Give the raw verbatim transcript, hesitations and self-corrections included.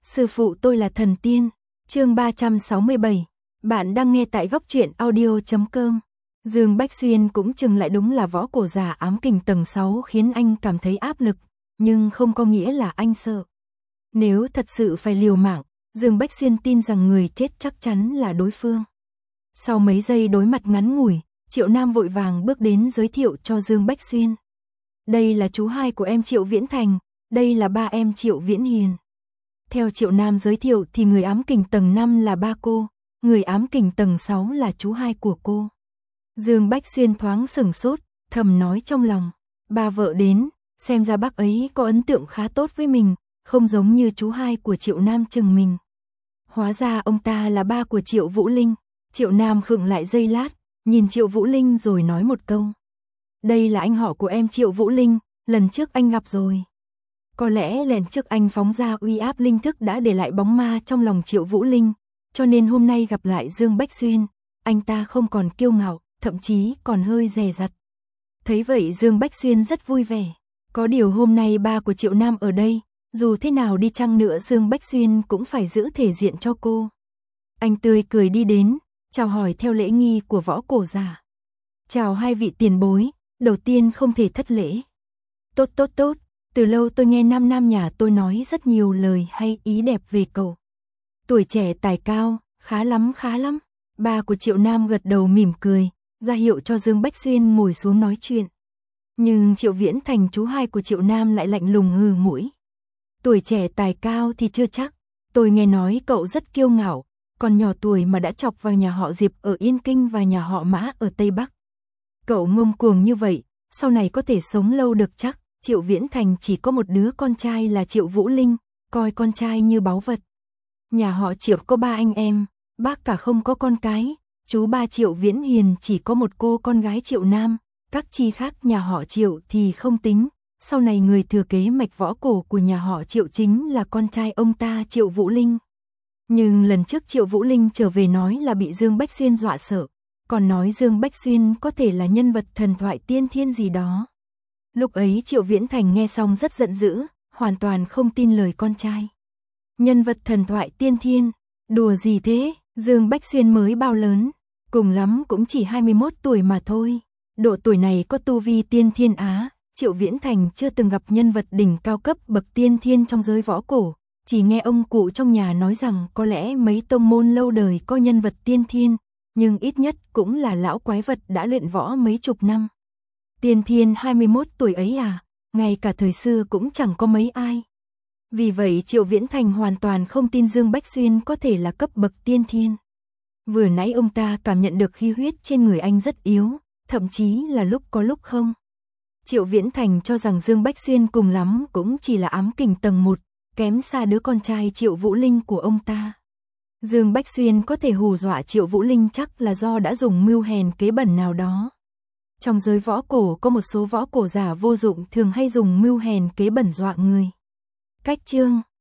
Sư phụ tôi là thần tiên. Chương ba trăm sáu mươi bảy. Bạn đang nghe tại góc truyện audio chấm com. Dương Bách Xuyên cũng chừng lại đúng là võ cổ giả ám kình tầng sáu khiến anh cảm thấy áp lực, nhưng không có nghĩa là anh sợ. Nếu thật sự phải liều mạng, Dương Bách Xuyên tin rằng người chết chắc chắn là đối phương. Sau mấy giây đối mặt ngắn ngủi, Triệu Nam vội vàng bước đến giới thiệu cho Dương Bách Xuyên. Đây là chú hai của em Triệu Viễn Thành, đây là ba em Triệu Viễn Hiền. Theo Triệu Nam giới thiệu thì người ám kình tầng năm là ba cô, người ám kình tầng sáu là chú hai của cô. Dương Bách Xuyên thoáng sửng sốt, thầm nói trong lòng, ba vợ đến, xem ra bác ấy có ấn tượng khá tốt với mình, không giống như chú hai của Triệu Nam chừng mình. Hóa ra ông ta là ba của Triệu Vũ Linh. Triệu Nam khựng lại giây lát, nhìn Triệu Vũ Linh rồi nói một câu. Đây là anh họ của em Triệu Vũ Linh, lần trước anh gặp rồi. Có lẽ lần trước anh phóng ra uy áp linh thức đã để lại bóng ma trong lòng Triệu Vũ Linh, cho nên hôm nay gặp lại Dương Bách Xuyên, anh ta không còn kiêu ngạo, thậm chí còn hơi dè dặt. Thấy vậy Dương Bách Xuyên rất vui vẻ. Có điều hôm nay ba của Triệu Nam ở đây, dù thế nào đi chăng nữa Dương Bách Xuyên cũng phải giữ thể diện cho cô. Anh tươi cười đi đến, chào hỏi theo lễ nghi của võ cổ giả. Chào hai vị tiền bối, đầu tiên không thể thất lễ. Tốt tốt tốt, từ lâu tôi nghe nam nam nhà tôi nói rất nhiều lời hay ý đẹp về cậu. Tuổi trẻ tài cao, khá lắm khá lắm. Ba của Triệu Nam gật đầu mỉm cười, ra hiệu cho Dương Bách Xuyên ngồi xuống nói chuyện. Nhưng Triệu Viễn Thành chú hai của Triệu Nam lại lạnh lùng hừ mũi. Tuổi trẻ tài cao thì chưa chắc, tôi nghe nói cậu rất kiêu ngạo, còn nhỏ tuổi mà đã chọc vào nhà họ Diệp ở Yên Kinh và nhà họ Mã ở Tây Bắc. Cậu ngông cuồng như vậy, sau này có thể sống lâu được chắc. Triệu Viễn Thành chỉ có một đứa con trai là Triệu Vũ Linh, coi con trai như báu vật. Nhà họ Triệu có ba anh em, bác cả không có con cái, chú ba Triệu Viễn Hiền chỉ có một cô con gái Triệu Nam, các chi khác nhà họ Triệu thì không tính. Sau này người thừa kế mạch võ cổ của nhà họ Triệu chính là con trai ông ta Triệu Vũ Linh. Nhưng lần trước Triệu Vũ Linh trở về nói là bị Dương Bách Xuyên dọa sợ, còn nói Dương Bách Xuyên có thể là nhân vật thần thoại tiên thiên gì đó. Lúc ấy Triệu Viễn Thành nghe xong rất giận dữ, hoàn toàn không tin lời con trai. Nhân vật thần thoại tiên thiên, đùa gì thế, Dương Bách Xuyên mới bao lớn, cùng lắm cũng chỉ hai mươi mốt tuổi mà thôi. Độ tuổi này có tu vi tiên thiên á, Triệu Viễn Thành chưa từng gặp nhân vật đỉnh cao cấp bậc tiên thiên trong giới võ cổ, chỉ nghe ông cụ trong nhà nói rằng có lẽ mấy tông môn lâu đời có nhân vật tiên thiên, nhưng ít nhất cũng là lão quái vật đã luyện võ mấy chục năm. Tiên thiên hai mươi mốt tuổi ấy à, ngay cả thời xưa cũng chẳng có mấy ai. Vì vậy Triệu Viễn Thành hoàn toàn không tin Dương Bách Xuyên có thể là cấp bậc tiên thiên. Vừa nãy ông ta cảm nhận được khí huyết trên người anh rất yếu, thậm chí là lúc có lúc không. Triệu Viễn Thành cho rằng Dương Bách Xuyên cùng lắm cũng chỉ là ám kình tầng một, kém xa đứa con trai Triệu Vũ Linh của ông ta. Dương Bách Xuyên có thể hù dọa Triệu Vũ Linh chắc là do đã dùng mưu hèn kế bẩn nào đó. Trong giới võ cổ có một số võ cổ giả vô dụng thường hay dùng mưu hèn kế bẩn dọa người. Cách chương